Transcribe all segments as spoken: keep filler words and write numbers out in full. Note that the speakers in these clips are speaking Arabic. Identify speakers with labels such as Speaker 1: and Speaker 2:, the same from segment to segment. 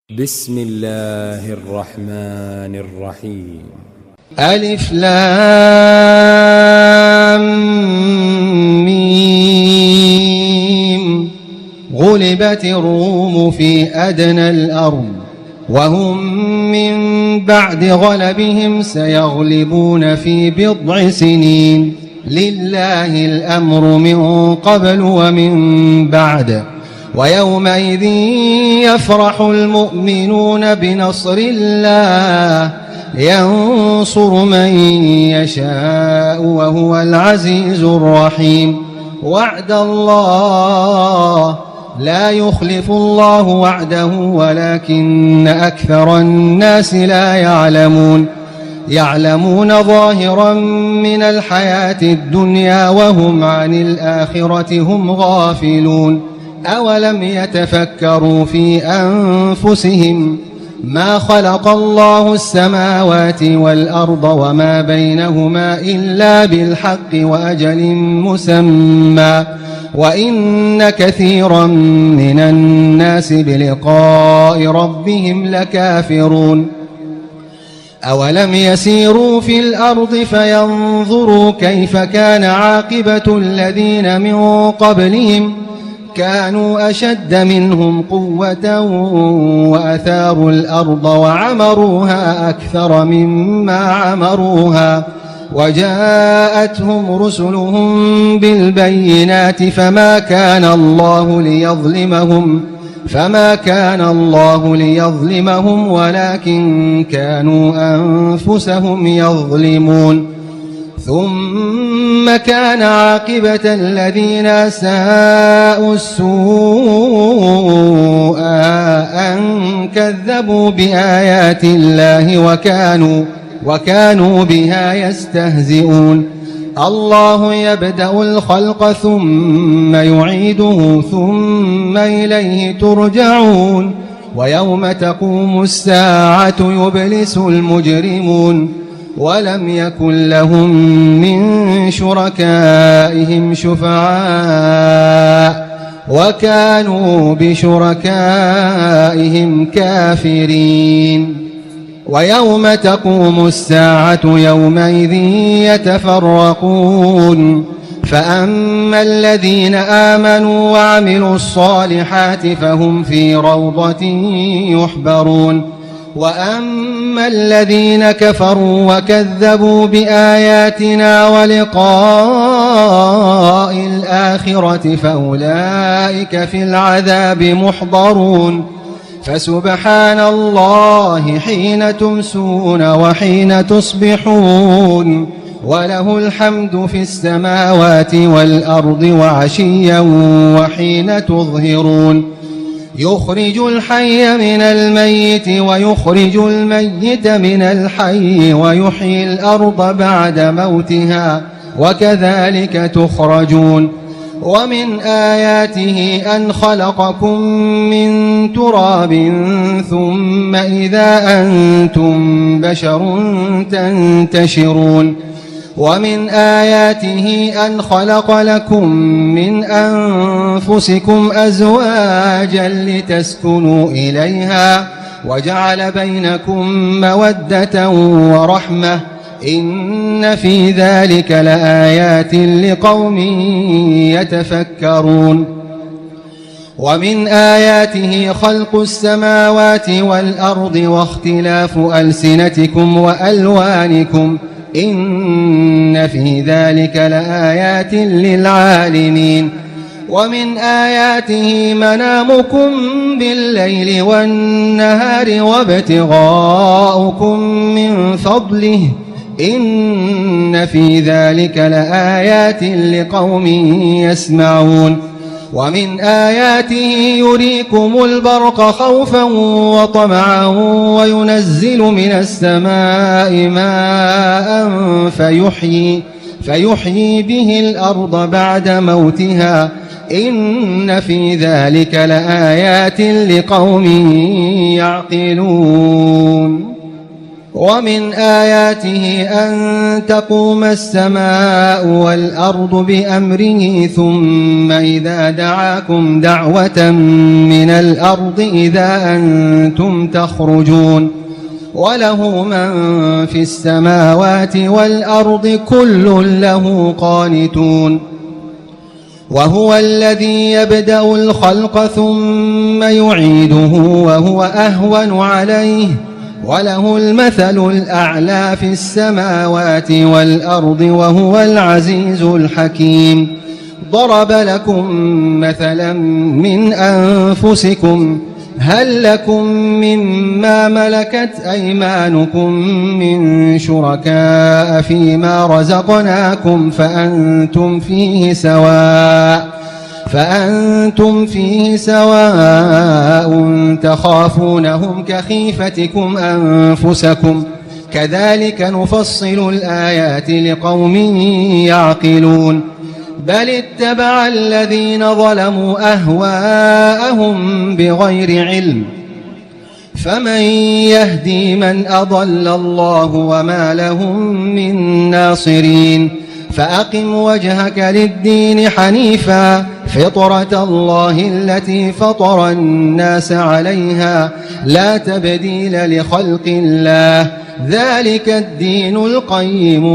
Speaker 1: بسم الله الرحمن الرحيم.
Speaker 2: ألف لام ميم. غلبت الروم في أدنى الأرض وهم من بعد غلبهم سيغلبون في بضع سنين. لله الأمر من قبل ومن بعد ويومئذ يفرح المؤمنون بنصر الله ينصر من يشاء وهو العزيز الرحيم. وعد الله لا يخلف الله وعده ولكن أكثر الناس لا يعلمون. يعلمون ظاهرا من الحياة الدنيا وهم عن الآخرة هم غافلون. أولم يتفكروا في أنفسهم ما خلق الله السماوات والأرض وما بينهما إلا بالحق وأجل مسمى وإن كثيرا من الناس بلقاء ربهم لكافرون. أولم يسيروا في الأرض فينظروا كيف كان عاقبة الذين من قبلهم كانوا أشد منهم قوة وأثاروا الأرض وعمروها أكثر مما عمروها وجاءتهم رسلهم بالبينات فما كان الله ليظلمهم فما كان الله ليظلمهم ولكن كانوا أنفسهم يظلمون. ثم كان عاقبة الذين أساءوا السوء أن كذبوا بآيات الله وكانوا, وكانوا بها يستهزئون. الله يبدأ الخلق ثم يعيده ثم إليه ترجعون. ويوم تقوم الساعة يبلس المجرمون ولم يكن لهم من شركائهم شفعاء وكانوا بشركائهم كافرين. ويوم تقوم الساعة يومئذ يتفرقون فأما الذين آمنوا وعملوا الصالحات فهم في روضة يحبرون وأما الذين كفروا وكذبوا بآياتنا ولقاء الآخرة فأولئك في العذاب محضرون. فسبحان الله حين تمسون وحين تصبحون وله الحمد في السماوات والأرض وعشيا وحين تظهرون. يخرج الحي من الميت ويخرج الميت من الحي ويحيي الأرض بعد موتها وكذلك تخرجون. ومن آياته أن خلقكم من تراب ثم إذا أنتم بشر تنتشرون. ومن آياته أن خلق لكم من أنفسكم أزواجا لتسكنوا إليها وجعل بينكم مودة ورحمة إن في ذلك لآيات لقوم يتفكرون. ومن آياته خلق السماوات والأرض واختلاف ألسنتكم وألوانكم إن في ذلك لآيات للعالمين. ومن آياته منامكم بالليل والنهار وابتغاؤكم من فضله إن في ذلك لآيات لقوم يسمعون. ومن آياته يريكم البرق خوفا وطمعا وينزل من السماء ماء فيحيي, فيحيي به الأرض بعد موتها إن في ذلك لآيات لقوم يعقلون. ومن آياته أن تقوم السماء والأرض بأمره ثم إذا دعاكم دعوة من الأرض إذا أنتم تخرجون وله من في السماوات والأرض كل له قانتون وهو الذي يبدأ الخلق ثم يعيده وهو أهون عليه وله المثل الأعلى في السماوات والأرض وهو العزيز الحكيم ضرب لكم مثلا من أنفسكم هل لكم مما ملكت أيمانكم من شركاء فيما رزقناكم فأنتم فيه سواء فأنتم فيه سواء تخافونهم كخيفتكم أنفسكم كذلك نفصل الآيات لقوم يعقلون بل اتبع الذين ظلموا أهواءهم بغير علم فمن يهدي من أضل الله وما لهم من ناصرين فأقم وجهك للدين حنيفا فطرة الله التي فطر الناس عليها لا تبديل لخلق الله ذلك الدين القيم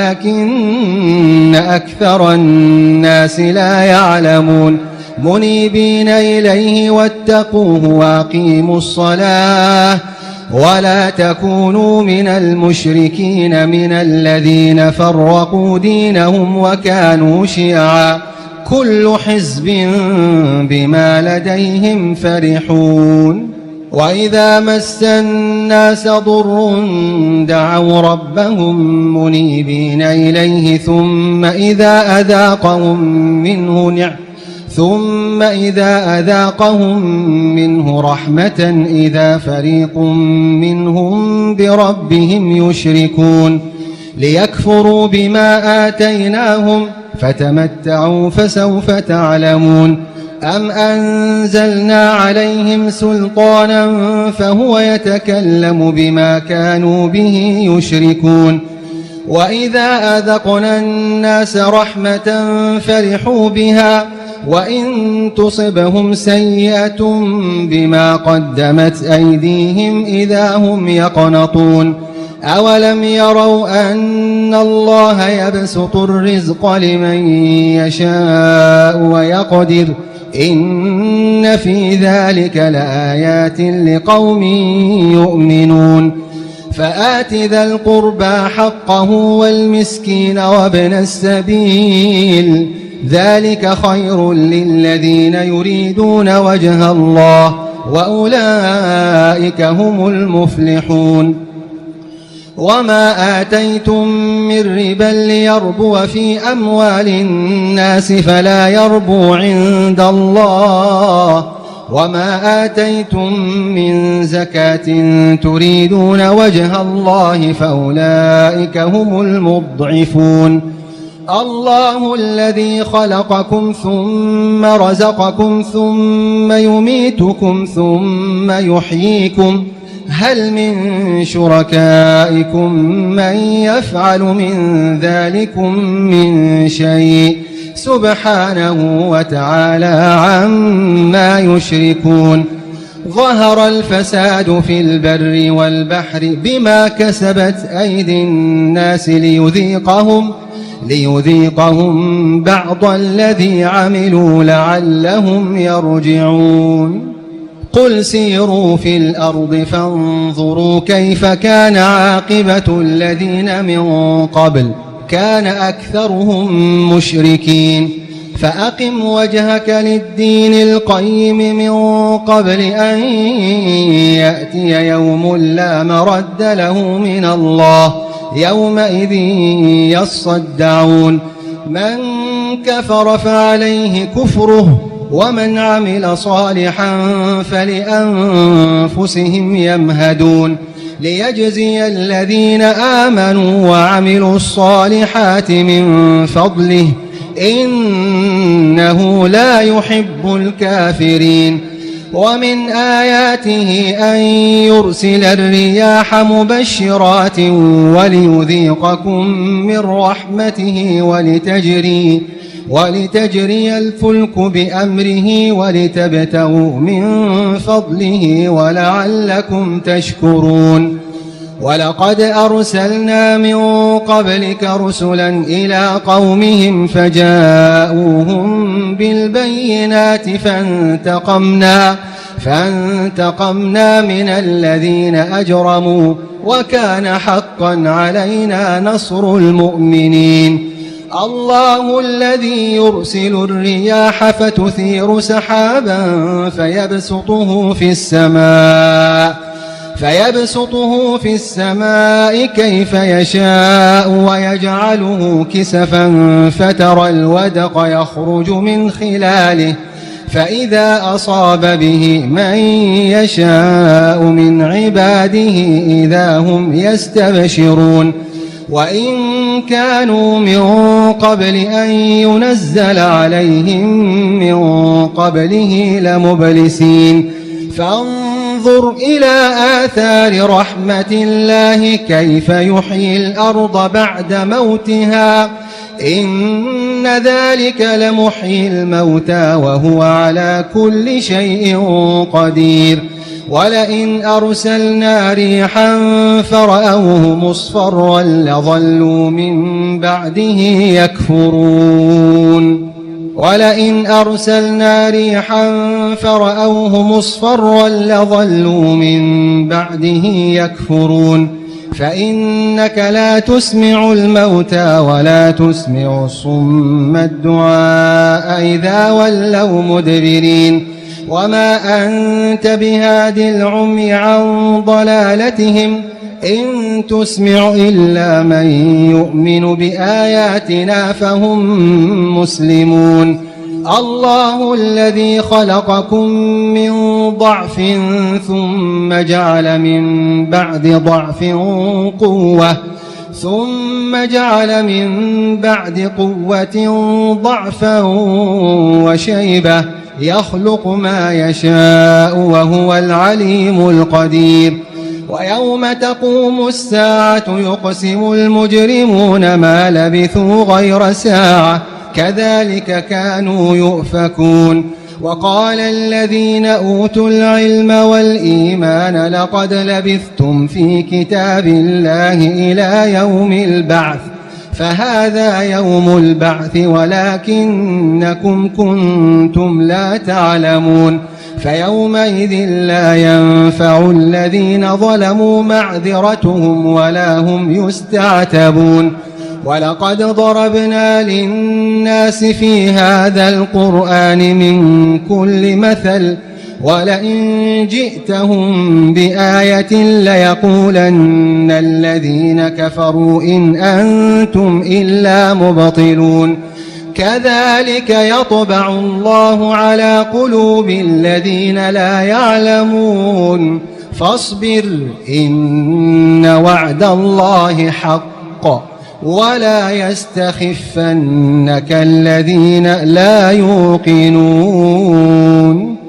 Speaker 2: ولكن أكثر الناس لا يعلمون منيبين إليه واتقوه واقيموا الصلاة ولا تكونوا من المشركين من الذين فرقوا دينهم وكانوا شيعا كل حزب بما لديهم فرحون وإذا مس الناس ضر دعوا ربهم منيبين إليه ثم إذا أذاقهم منه نعمة ثم إذا أذاقهم منه رحمة إذا فريق منهم بربهم يشركون ليكفروا بما آتيناهم فتمتعوا فسوف تعلمون أم أنزلنا عليهم سلطانا فهو يتكلم بما كانوا به يشركون وإذا أذقنا الناس رحمة فرحوا بها وإن تصبهم سيئة بما قدمت أيديهم إذا هم يقنطون أولم يروا أن الله يبسط الرزق لمن يشاء ويقدر إن في ذلك لآيات لقوم يؤمنون فآت ذا القربى حقه والمسكين وابن السبيل ذلك خير للذين يريدون وجه الله وأولئك هم المفلحون وما آتيتم من ربا ليربو في أموال الناس فلا يربو عند الله وما آتيتم من زكاة تريدون وجه الله فأولئك هم المضعفون الله الذي خلقكم ثم رزقكم ثم يميتكم ثم يحييكم هل من شركائكم من يفعل من ذلكم من شيء سبحانه وتعالى عما يشركون ظهر الفساد في البر والبحر بما كسبت أيدي الناس ليذيقهم ليذيقهم بعض الذي عملوا لعلهم يرجعون قل سيروا في الأرض فانظروا كيف كان عاقبة الذين من قبل كان أكثرهم مشركين فأقم وجهك للدين القيم من قبل أن يأتي يوم لا مرد له من الله يومئذ يصدعون من كفر فعليه كفره ومن عمل صالحا فلأنفسهم يمهدون ليجزي الذين آمنوا وعملوا الصالحات من فضله إنه لا يحب الكافرين ومن آياته أن يرسل الرياح مبشرات وليذيقكم من رحمته ولتجري, ولتجري الفلك بأمره ولتبتغوا من فضله ولعلكم تشكرون. ولقد أرسلنا من قبلك رسلا إلى قومهم فجاءوهم بالبينات فانتقمنا, فانتقمنا من الذين أجرموا وكان حقا علينا نصر المؤمنين. الله الذي يرسل الرياح فتثير سحابا فيبسطه في السماء فيبسطه في السماء كيف يشاء ويجعله كسفا فترى الودق يخرج من خلاله فإذا أصاب به من يشاء من عباده إذا هم يستبشرون. وإن كانوا من قبل أن ينزل عليهم من قبله لمبلسين. فانظر إلى آثار رحمة الله كيف يحيي الأرض بعد موتها إن ذلك لمحيي الموتى وهو على كل شيء قدير. ولئن أرسلنا ريحا فرأوه مصفرا لظلوا من بعده يكفرون. ولئن أرسلنا ريحا فرأوه مصفرا لظلوا من بعده يكفرون. فإنك لا تسمع الموتى ولا تسمع الصم الدعاء إذا ولوا مدبرين. وما أنت بهاد العمي عن ضلالتهم إن تسمع إلا من يؤمن بآياتنا فهم مسلمون. الله الذي خلقكم من ضعف ثم جعل من بعد ضعف قوة ثم جعل من بعد قوة ضعفا وشيبة يخلق ما يشاء وهو العليم القدير. ويوم تقوم الساعة يقسم المجرمون ما لبثوا غير ساعة كذلك كانوا يؤفكون. وقال الذين أوتوا العلم والإيمان لقد لبثتم في كتاب الله إلى يوم البعث فهذا يوم البعث ولكنكم كنتم لا تعلمون. فيومئذ لا ينفع الذين ظلموا معذرتهم ولا هم يستعتبون. ولقد ضربنا للناس في هذا القرآن من كل مثل ولئن جئتهم بآية ليقولن الذين كفروا إن أنتم إلا مبطلون. كذلك يطبع الله على قلوب الذين لا يعلمون. فاصبر إن وعد الله حق ولا يستخفنك الذين لا يوقنون.